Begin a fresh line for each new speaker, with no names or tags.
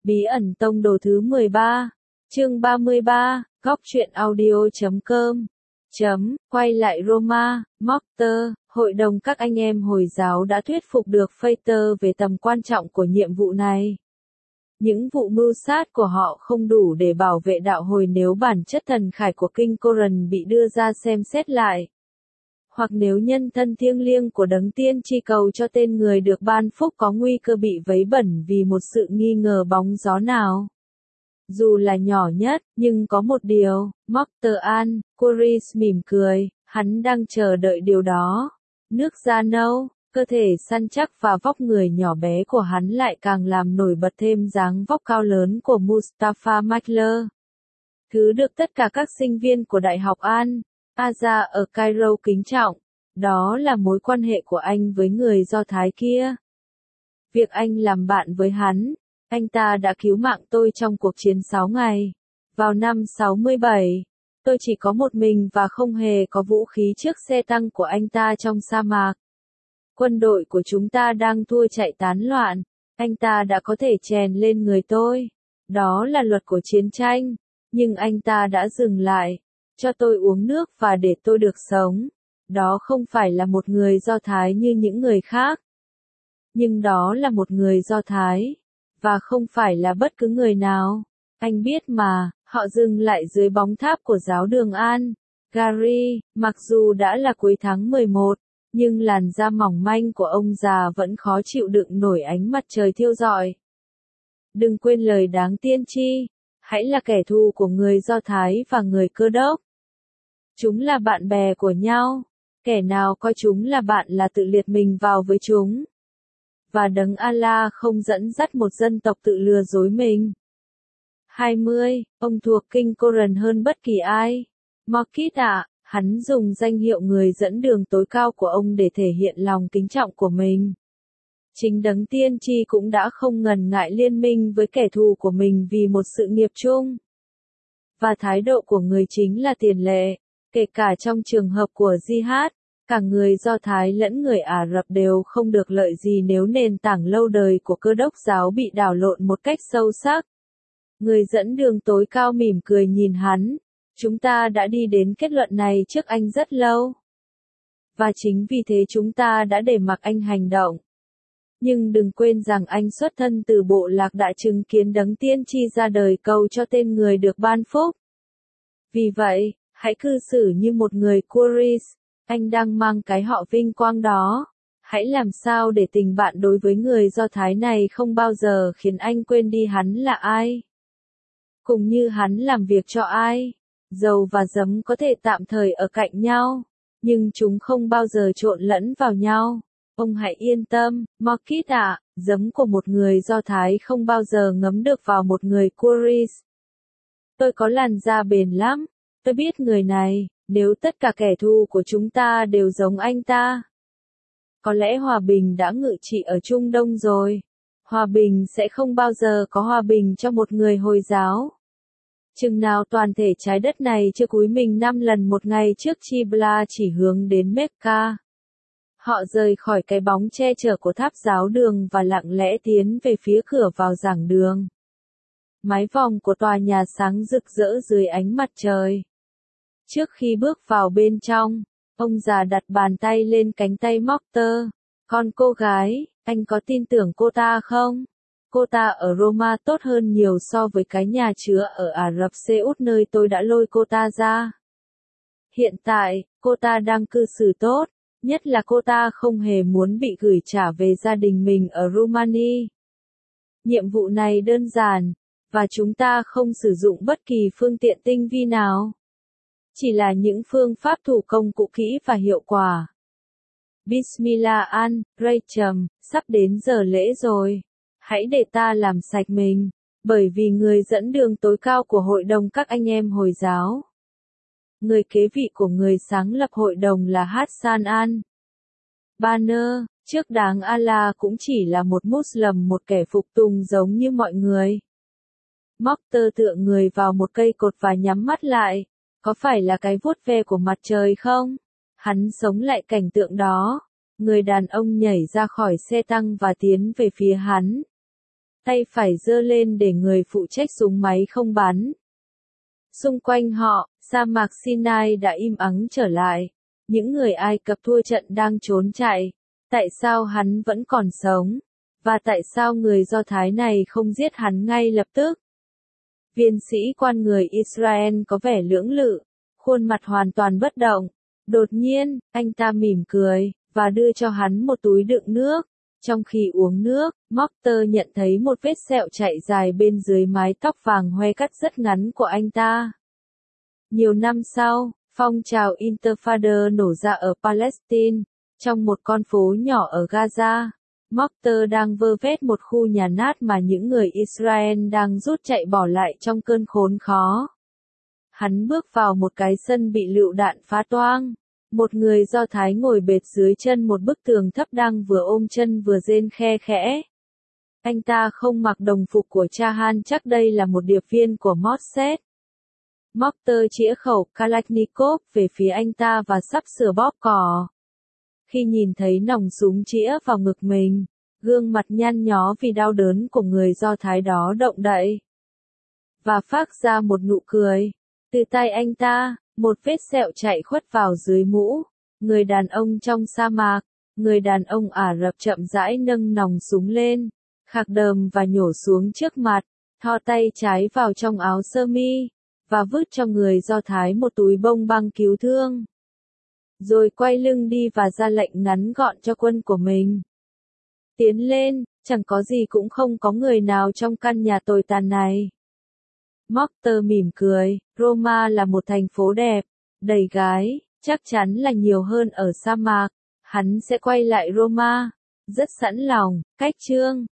Bí ẩn tông đồ thứ 13, chương 33, góc truyện audio.com. Quay lại Roma, Mocter, hội đồng các anh em Hồi giáo đã thuyết phục được Phaetor về tầm quan trọng của nhiệm vụ này. Những vụ mưu sát của họ không đủ để bảo vệ đạo Hồi nếu bản chất thần khải của Kinh Koran bị đưa ra xem xét lại. Hoặc nếu nhân thân thiêng liêng của đấng tiên tri cầu cho tên người được ban phúc có nguy cơ bị vấy bẩn vì một sự nghi ngờ bóng gió nào. Dù là nhỏ nhất, nhưng có một điều, Mocter Al-Quris mỉm cười, hắn đang chờ đợi điều đó. Nước da nâu, cơ thể săn chắc và vóc người nhỏ bé của hắn lại càng làm nổi bật thêm dáng vóc cao lớn của Mustafa Makler. Thứ được tất cả các sinh viên của Đại học Al-Azhar ở Cairo kính trọng, đó là mối quan hệ của anh với người Do Thái kia. Việc anh làm bạn với hắn, anh ta đã cứu mạng tôi trong cuộc chiến 6 ngày. Vào năm 67, tôi chỉ có một mình và không hề có vũ khí trước xe tăng của anh ta trong sa mạc. Quân đội của chúng ta đang thua chạy tán loạn, anh ta đã có thể chèn lên người tôi. Đó là luật của chiến tranh, nhưng anh ta đã dừng lại, cho tôi uống nước và để tôi được sống. Đó không phải là một người Do Thái như những người khác. Nhưng đó là một người Do Thái, và không phải là bất cứ người nào. Anh biết mà, họ dừng lại dưới bóng tháp của giáo đường Al-Ghari, mặc dù đã là cuối tháng 11, nhưng làn da mỏng manh của ông già vẫn khó chịu đựng nổi ánh mặt trời thiêu rọi. Đừng quên lời đáng tiên tri, hãy là kẻ thù của người Do Thái và người Cơ đốc. Chúng là bạn bè của nhau, kẻ nào coi chúng là bạn là tự liệt mình vào với chúng. Và đấng Allah không dẫn dắt một dân tộc tự lừa dối mình. 20. Ông thuộc Kinh Koran hơn bất kỳ ai. Markit hắn dùng danh hiệu người dẫn đường tối cao của ông để thể hiện lòng kính trọng của mình. Chính đấng tiên tri cũng đã không ngần ngại liên minh với kẻ thù của mình vì một sự nghiệp chung. Và thái độ của người chính là tiền lệ, kể cả trong trường hợp của Jihad. Cả người Do Thái lẫn người Ả Rập đều không được lợi gì nếu nền tảng lâu đời của Cơ đốc giáo bị đảo lộn một cách sâu sắc. Người dẫn đường tối cao mỉm cười nhìn hắn. Chúng ta đã đi đến kết luận này trước anh rất lâu. Và chính vì thế chúng ta đã để mặc anh hành động. Nhưng đừng quên rằng anh xuất thân từ bộ lạc đã chứng kiến đấng tiên tri ra đời cầu cho tên người được ban phúc. Vì vậy, hãy cư xử như một người Quris. Anh đang mang cái họ vinh quang đó. Hãy làm sao để tình bạn đối với người Do Thái này không bao giờ khiến anh quên đi hắn là ai. Cũng như hắn làm việc cho ai. Dầu và giấm có thể tạm thời ở cạnh nhau, nhưng chúng không bao giờ trộn lẫn vào nhau. Ông hãy yên tâm, Markit giấm của một người Do Thái không bao giờ ngấm được vào một người Quris. Tôi có làn da bền lắm. Tôi biết người này. Nếu tất cả kẻ thù của chúng ta đều giống anh ta, có lẽ hòa bình đã ngự trị ở Trung Đông rồi. Hòa bình sẽ không bao giờ có hòa bình cho một người Hồi giáo. Chừng nào toàn thể trái đất này chưa cúi mình 5 lần một ngày trước Qibla chỉ hướng đến Mecca. Họ rời khỏi cái bóng che chở của tháp giáo đường và lặng lẽ tiến về phía cửa vào giảng đường. Mái vòm của tòa nhà sáng rực rỡ dưới ánh mặt trời. Trước khi bước vào bên trong, ông già đặt bàn tay lên cánh tay Mocter. Con cô gái, anh có tin tưởng cô ta không? Cô ta ở Roma tốt hơn nhiều so với cái nhà chứa ở Ả Rập Xê Út nơi tôi đã lôi cô ta ra. Hiện tại, cô ta đang cư xử tốt, nhất là cô ta không hề muốn bị gửi trả về gia đình mình ở Rumani. Nhiệm vụ này đơn giản, và chúng ta không sử dụng bất kỳ phương tiện tinh vi nào. Chỉ là những phương pháp thủ công cũ kỹ và hiệu quả. Bismillah Racham, sắp đến giờ lễ rồi. Hãy để ta làm sạch mình, bởi vì người dẫn đường tối cao của hội đồng các anh em Hồi giáo. Người kế vị của người sáng lập hội đồng là Hassan al-Banna, trước đáng Allah cũng chỉ là một Muslim, một kẻ phục tùng giống như mọi người. Mocter tựa người vào một cây cột và nhắm mắt lại. Có phải là cái vuốt ve của mặt trời không? Hắn sống lại cảnh tượng đó. Người đàn ông nhảy ra khỏi xe tăng và tiến về phía hắn. tay phải giơ lên để người phụ trách súng máy không bắn. Xung quanh họ, sa mạc Sinai đã im ắng trở lại. Những người Ai Cập thua trận đang trốn chạy. Tại sao hắn vẫn còn sống? Và tại sao người Do Thái này không giết hắn ngay lập tức? Viên sĩ quan người Israel có vẻ lưỡng lự, khuôn mặt hoàn toàn bất động. Đột nhiên, anh ta mỉm cười, và đưa cho hắn một túi đựng nước. Trong khi uống nước, Mocter nhận thấy một vết sẹo chạy dài bên dưới mái tóc vàng hoe cắt rất ngắn của anh ta. Nhiều năm sau, phong trào Intifada nổ ra ở Palestine, trong một con phố nhỏ ở Gaza. Mocter đang vơ vét một khu nhà nát mà những người Israel đang rút chạy bỏ lại trong cơn khốn khó. Hắn bước vào một cái sân bị lựu đạn phá toang. Một người Do Thái ngồi bệt dưới chân một bức tường thấp đang vừa ôm chân vừa rên khe khẽ. Anh ta không mặc đồng phục của Chahan, chắc đây là một điệp viên của Mossad. Mocter chĩa khẩu Kalashnikov về phía anh ta và sắp sửa bóp cò. Khi nhìn thấy nòng súng chĩa vào ngực mình, gương mặt nhăn nhó vì đau đớn của người Do Thái đó động đậy. Và phát ra một nụ cười. Từ tay anh ta, một vết sẹo chạy khuất vào dưới mũ. Người đàn ông trong sa mạc, người đàn ông Ả Rập chậm rãi nâng nòng súng lên, khạc đờm và nhổ xuống trước mặt, thò tay trái vào trong áo sơ mi, và vứt cho người Do Thái một túi bông băng cứu thương. Rồi quay lưng đi và ra lệnh ngắn gọn cho quân của mình. Tiến lên, chẳng có gì cũng không có người nào trong căn nhà tồi tàn này. Mocter mỉm cười, Roma là một thành phố đẹp, đầy gái, chắc chắn là nhiều hơn ở sa mạc. Hắn sẽ quay lại Roma, rất sẵn lòng. Cách chương